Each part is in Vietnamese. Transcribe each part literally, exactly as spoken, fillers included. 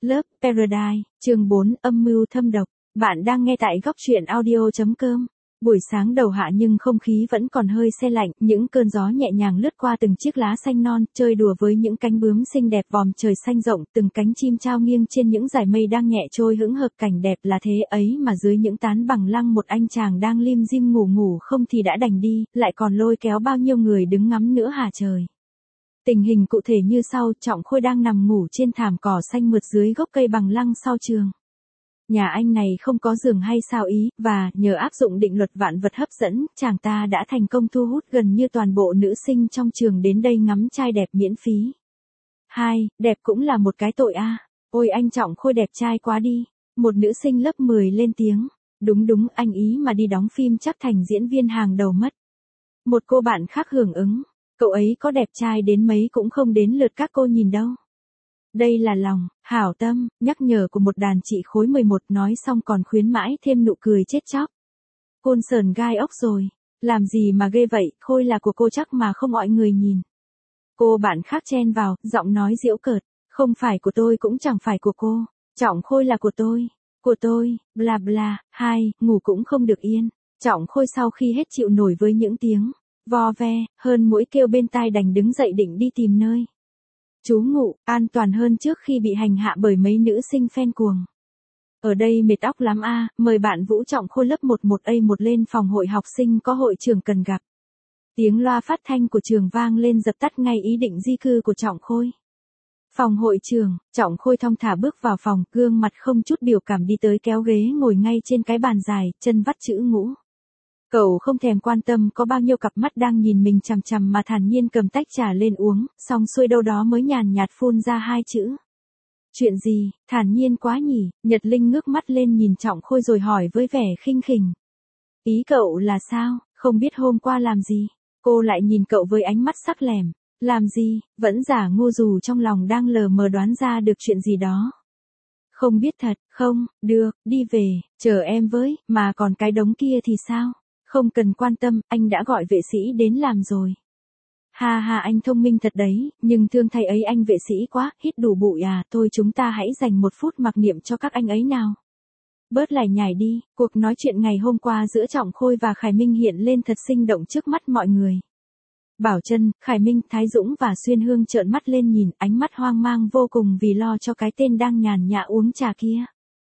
Love Paradise, chương bốn, âm mưu thâm độc. Bạn đang nghe tại góc truyện audio chấm com. Buổi sáng đầu hạ nhưng không khí vẫn còn hơi se lạnh, những cơn gió nhẹ nhàng lướt qua từng chiếc lá xanh non, chơi đùa với những cánh bướm xinh đẹp vòm trời xanh rộng, từng cánh chim trao nghiêng trên những dải mây đang nhẹ trôi hững hờ. Cảnh đẹp là thế ấy mà dưới những tán bằng lăng một anh chàng đang lim dim ngủ ngủ không thì đã đành đi, lại còn lôi kéo bao nhiêu người đứng ngắm nữa hả trời. Tình hình cụ thể như sau, Trọng Khôi đang nằm ngủ trên thảm cỏ xanh mượt dưới gốc cây bằng lăng sau trường. Nhà anh này không có giường hay sao ý, và nhờ áp dụng định luật vạn vật hấp dẫn, chàng ta đã thành công thu hút gần như toàn bộ nữ sinh trong trường đến đây ngắm trai đẹp miễn phí. Hai, đẹp cũng là một cái tội a. À. Ôi anh Trọng Khôi đẹp trai quá đi. Một nữ sinh lớp mười lên tiếng. Đúng đúng, anh ý mà đi đóng phim chắc thành diễn viên hàng đầu mất. Một cô bạn khác hưởng ứng. Cậu ấy có đẹp trai đến mấy cũng không đến lượt các cô nhìn đâu. Đây là lòng, hảo tâm, nhắc nhở của một đàn chị khối mười một, nói xong còn khuyến mãi thêm nụ cười chết chóc. Côn sờn gai ốc rồi, làm gì mà ghê vậy, Khôi là của cô chắc mà không mọi người nhìn. Cô bạn khác chen vào, giọng nói giễu cợt, không phải của tôi cũng chẳng phải của cô, Trọng Khôi là của tôi, của tôi, bla bla. Hai, ngủ cũng không được yên. Trọng Khôi sau khi hết chịu nổi với những tiếng vo ve, hơn mũi kêu bên tai đành đứng dậy định đi tìm nơi trú ngụ, an toàn hơn trước khi bị hành hạ bởi mấy nữ sinh phen cuồng. Ở đây mệt óc lắm a, à, mời bạn Vũ Trọng Khôi lớp mười một A một lên phòng hội học sinh có hội trưởng cần gặp. Tiếng loa phát thanh của trường vang lên dập tắt ngay ý định di cư của Trọng Khôi. Phòng hội trường, Trọng Khôi thong thả bước vào phòng, gương mặt không chút biểu cảm đi tới kéo ghế ngồi ngay trên cái bàn dài, chân vắt chữ ngũ. Cậu không thèm quan tâm có bao nhiêu cặp mắt đang nhìn mình chằm chằm mà thản nhiên cầm tách trà lên uống, xong xuôi đâu đó mới nhàn nhạt phun ra hai chữ. Chuyện gì, thản nhiên quá nhỉ, Nhật Linh ngước mắt lên nhìn Trọng Khôi rồi hỏi với vẻ khinh khỉnh. Ý cậu là sao, không biết hôm qua làm gì? Cô lại nhìn cậu với ánh mắt sắc lẻm. Làm gì, vẫn giả ngu dù trong lòng đang lờ mờ đoán ra được chuyện gì đó. Không biết thật, không, được, đi về, chờ em với, mà còn cái đống kia thì sao? Không cần quan tâm, anh đã gọi vệ sĩ đến làm rồi. Ha ha, anh thông minh thật đấy, nhưng thương thay ấy anh vệ sĩ quá, hít đủ bụi à, thôi chúng ta hãy dành một phút mặc niệm cho các anh ấy nào. Bớt lải nhải đi, cuộc nói chuyện ngày hôm qua giữa Trọng Khôi và Khải Minh hiện lên thật sinh động trước mắt mọi người. Bảo Trân, Khải Minh, Thái Dũng và Xuyên Hương trợn mắt lên nhìn, ánh mắt hoang mang vô cùng vì lo cho cái tên đang nhàn nhã uống trà kia.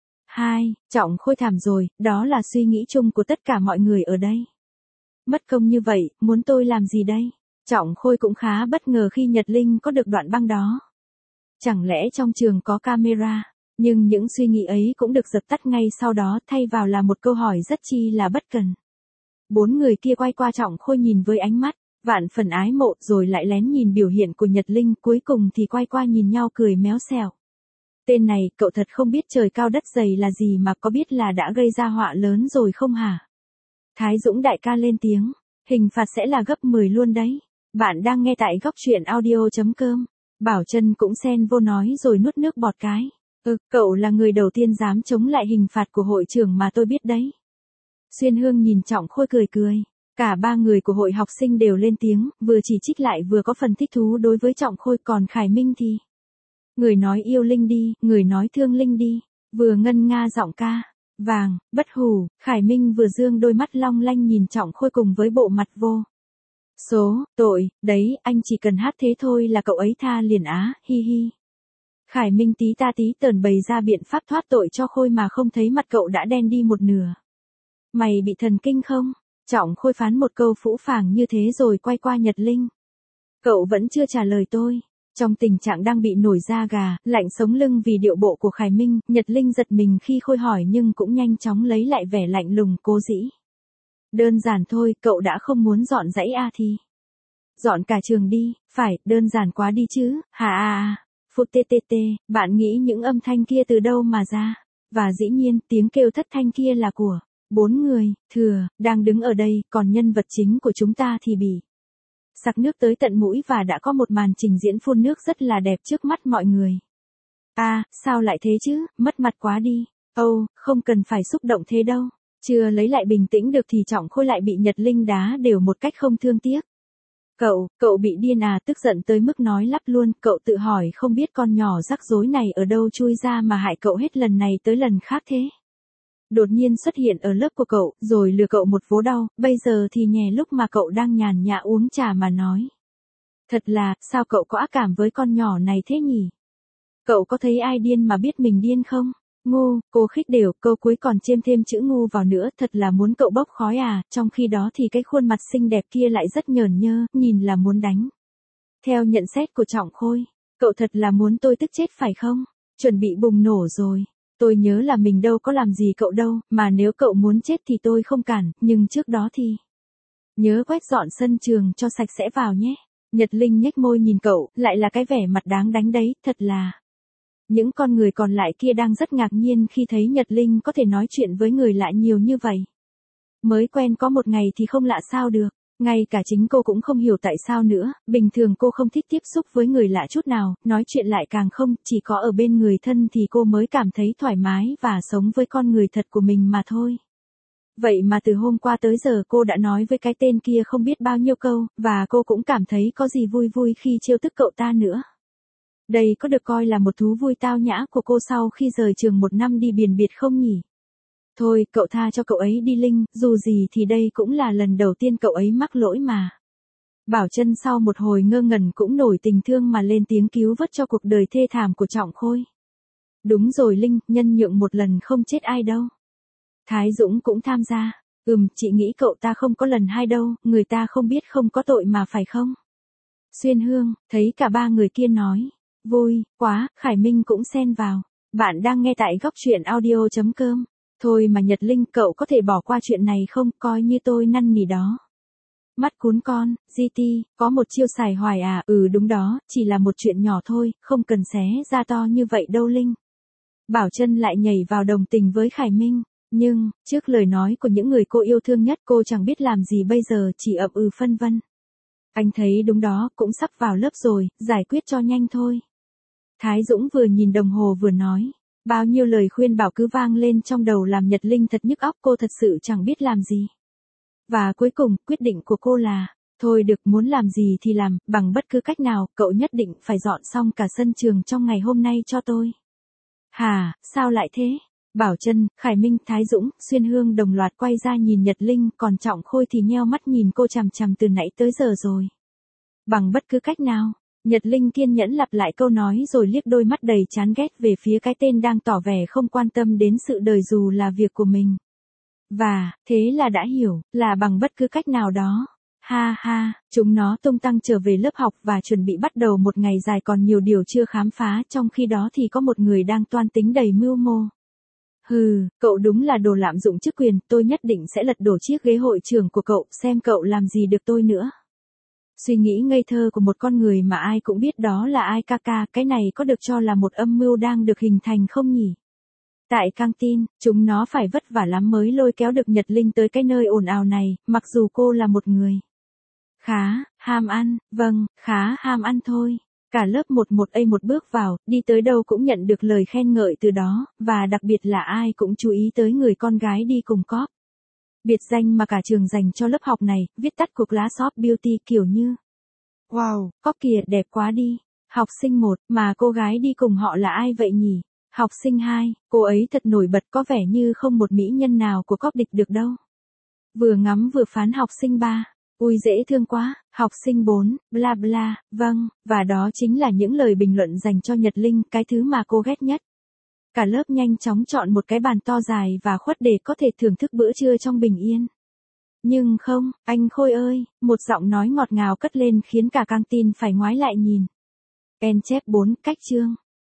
Hai, Trọng Khôi thảm rồi, đó là suy nghĩ chung của tất cả mọi người ở đây. Mất công như vậy, muốn tôi làm gì đây? Trọng Khôi cũng khá bất ngờ khi Nhật Linh có được đoạn băng đó. Chẳng lẽ trong trường có camera? Nhưng những suy nghĩ ấy cũng được dập tắt ngay sau đó, thay vào là một câu hỏi rất chi là bất cần. Bốn người kia quay qua Trọng Khôi nhìn với ánh mắt vạn phần ái mộ, rồi lại lén nhìn biểu hiện của Nhật Linh, cuối cùng thì quay qua nhìn nhau cười méo xẹo. Tên này, cậu thật không biết trời cao đất dày là gì mà có biết là đã gây ra họa lớn rồi không hả? Thái Dũng đại ca lên tiếng, hình phạt sẽ là gấp mười luôn đấy. Bạn đang nghe tại góc truyện audio chấm com. Bảo Trân cũng xen vô nói rồi nuốt nước bọt cái. Ừ, cậu là người đầu tiên dám chống lại hình phạt của hội trưởng mà tôi biết đấy. Xuyên Hương nhìn Trọng Khôi cười cười. Cả ba người của hội học sinh đều lên tiếng, vừa chỉ trích lại vừa có phần thích thú đối với Trọng Khôi, còn Khải Minh thì người nói yêu Linh đi, người nói thương Linh đi, vừa ngân nga giọng ca vàng, bất hủ. Khải Minh vừa dương đôi mắt long lanh nhìn Trọng Khôi cùng với bộ mặt vô số tội, đấy, anh chỉ cần hát thế thôi là cậu ấy tha liền á, hi hi. Khải Minh tí ta tí tởn bày ra biện pháp thoát tội cho Khôi mà không thấy mặt cậu đã đen đi một nửa. Mày bị thần kinh không? Trọng Khôi phán một câu phũ phàng như thế rồi quay qua Nhật Linh. Cậu vẫn chưa trả lời tôi. Trong tình trạng đang bị nổi da gà, lạnh sống lưng vì điệu bộ của Khải Minh, Nhật Linh giật mình khi Khôi hỏi nhưng cũng nhanh chóng lấy lại vẻ lạnh lùng cố dĩ. Đơn giản thôi, cậu đã không muốn dọn dãy a thì dọn cả trường đi, phải, đơn giản quá đi chứ, hà à à, phụt tê tê tê, bạn nghĩ những âm thanh kia từ đâu mà ra? Và dĩ nhiên, tiếng kêu thất thanh kia là của bốn người, thừa, đang đứng ở đây, còn nhân vật chính của chúng ta thì bị sặc nước tới tận mũi và đã có một màn trình diễn phun nước rất là đẹp trước mắt mọi người. À, sao lại thế chứ, mất mặt quá đi. Âu, oh, không cần phải xúc động thế đâu. Chưa lấy lại bình tĩnh được thì Trọng Khôi lại bị Nhật Linh đá đều một cách không thương tiếc. Cậu, cậu bị điên à, tức giận tới mức nói lắp luôn, cậu tự hỏi không biết con nhỏ rắc rối này ở đâu chui ra mà hại cậu hết lần này tới lần khác thế. Đột nhiên xuất hiện ở lớp của cậu, rồi lừa cậu một vố đau, bây giờ thì nhè lúc mà cậu đang nhàn nhã uống trà mà nói. Thật là, sao cậu có ác cảm với con nhỏ này thế nhỉ? Cậu có thấy ai điên mà biết mình điên không? Ngu, cô khích đều, câu cuối còn chêm thêm chữ ngu vào nữa, thật là muốn cậu bốc khói à, trong khi đó thì cái khuôn mặt xinh đẹp kia lại rất nhởn nhơ, nhìn là muốn đánh. Theo nhận xét của Trọng Khôi, cậu thật là muốn tôi tức chết phải không? Chuẩn bị bùng nổ rồi. Tôi nhớ là mình đâu có làm gì cậu đâu, mà nếu cậu muốn chết thì tôi không cản, nhưng trước đó thì... Nhớ quét dọn sân trường cho sạch sẽ vào nhé. Nhật Linh nhếch môi nhìn cậu, lại là cái vẻ mặt đáng đánh đấy, thật là... Những con người còn lại kia đang rất ngạc nhiên khi thấy Nhật Linh có thể nói chuyện với người lạ nhiều như vậy. Mới quen có một ngày thì không lạ sao được, ngay cả chính cô cũng không hiểu tại sao nữa, bình thường cô không thích tiếp xúc với người lạ chút nào, nói chuyện lại càng không, chỉ có ở bên người thân thì cô mới cảm thấy thoải mái và sống với con người thật của mình mà thôi. Vậy mà từ hôm qua tới giờ cô đã nói với cái tên kia không biết bao nhiêu câu, và cô cũng cảm thấy có gì vui vui khi trêu tức cậu ta nữa. Đây có được coi là một thú vui tao nhã của cô sau khi rời trường một năm đi biển biệt không nhỉ? Thôi, cậu tha cho cậu ấy đi Linh, dù gì thì đây cũng là lần đầu tiên cậu ấy mắc lỗi mà. Bảo Trân sau một hồi ngơ ngẩn cũng nổi tình thương mà lên tiếng cứu vớt cho cuộc đời thê thảm của Trọng Khôi. Đúng rồi Linh, nhân nhượng một lần không chết ai đâu. Thái Dũng cũng tham gia. Ừm, chị nghĩ cậu ta không có lần hai đâu, người ta không biết không có tội mà phải không? Xuyên Hương, thấy cả ba người kia nói. Vui, quá, Khải Minh cũng xen vào. Bạn đang nghe tại góc truyện audio chấm com. Thôi mà Nhật Linh, cậu có thể bỏ qua chuyện này không, coi như tôi năn nỉ đó. Mắt cún con, giê tê, có một chiêu xài hoài à, ừ đúng đó, chỉ là một chuyện nhỏ thôi, không cần xé ra to như vậy đâu Linh. Bảo Trân lại nhảy vào đồng tình với Khải Minh, nhưng, trước lời nói của những người cô yêu thương nhất cô chẳng biết làm gì bây giờ, chỉ ậm ừ phân vân. Anh thấy đúng đó, cũng sắp vào lớp rồi, giải quyết cho nhanh thôi. Thái Dũng vừa nhìn đồng hồ vừa nói. Bao nhiêu lời khuyên bảo cứ vang lên trong đầu làm Nhật Linh thật nhức óc, cô thật sự chẳng biết làm gì. Và cuối cùng, quyết định của cô là, thôi được, muốn làm gì thì làm, bằng bất cứ cách nào, cậu nhất định phải dọn xong cả sân trường trong ngày hôm nay cho tôi. Hà, sao lại thế? Bảo Trân, Khải Minh, Thái Dũng, Xuyên Hương đồng loạt quay ra nhìn Nhật Linh, còn Trọng Khôi thì nheo mắt nhìn cô chằm chằm từ nãy tới giờ rồi. Bằng bất cứ cách nào. Nhật Linh kiên nhẫn lặp lại câu nói rồi liếc đôi mắt đầy chán ghét về phía cái tên đang tỏ vẻ không quan tâm đến sự đời dù là việc của mình. Và, thế là đã hiểu, là bằng bất cứ cách nào đó. Ha ha, chúng nó tung tăng trở về lớp học và chuẩn bị bắt đầu một ngày dài còn nhiều điều chưa khám phá, trong khi đó thì có một người đang toan tính đầy mưu mô. Hừ, cậu đúng là đồ lạm dụng chức quyền, tôi nhất định sẽ lật đổ chiếc ghế hội trưởng của cậu, xem cậu làm gì được tôi nữa. Suy nghĩ ngây thơ của một con người mà ai cũng biết đó là ai ca ca, cái này có được cho là một âm mưu đang được hình thành không nhỉ? Tại căng tin, chúng nó phải vất vả lắm mới lôi kéo được Nhật Linh tới cái nơi ồn ào này, mặc dù cô là một người khá ham ăn, vâng, khá ham ăn thôi. Cả lớp một một a một bước vào, đi tới đâu cũng nhận được lời khen ngợi từ đó, và đặc biệt là ai cũng chú ý tới người con gái đi cùng cóp. Biệt danh mà cả trường dành cho lớp học này, viết tắt của Class of Beauty kiểu như. Wow, cóp kìa đẹp quá đi. Học sinh một, mà cô gái đi cùng họ là ai vậy nhỉ? Học sinh hai, cô ấy thật nổi bật, có vẻ như không một mỹ nhân nào của cóp địch được đâu. Vừa ngắm vừa phán học sinh ba. Ui dễ thương quá, học sinh bốn, bla bla, vâng, và đó chính là những lời bình luận dành cho Nhật Linh, cái thứ mà cô ghét nhất. Cả lớp nhanh chóng chọn một cái bàn to dài và khuất để có thể thưởng thức bữa trưa trong bình yên. Nhưng không, anh Khôi ơi, một giọng nói ngọt ngào cất lên khiến cả căng tin phải ngoái lại nhìn. En chép bốn, cách chương.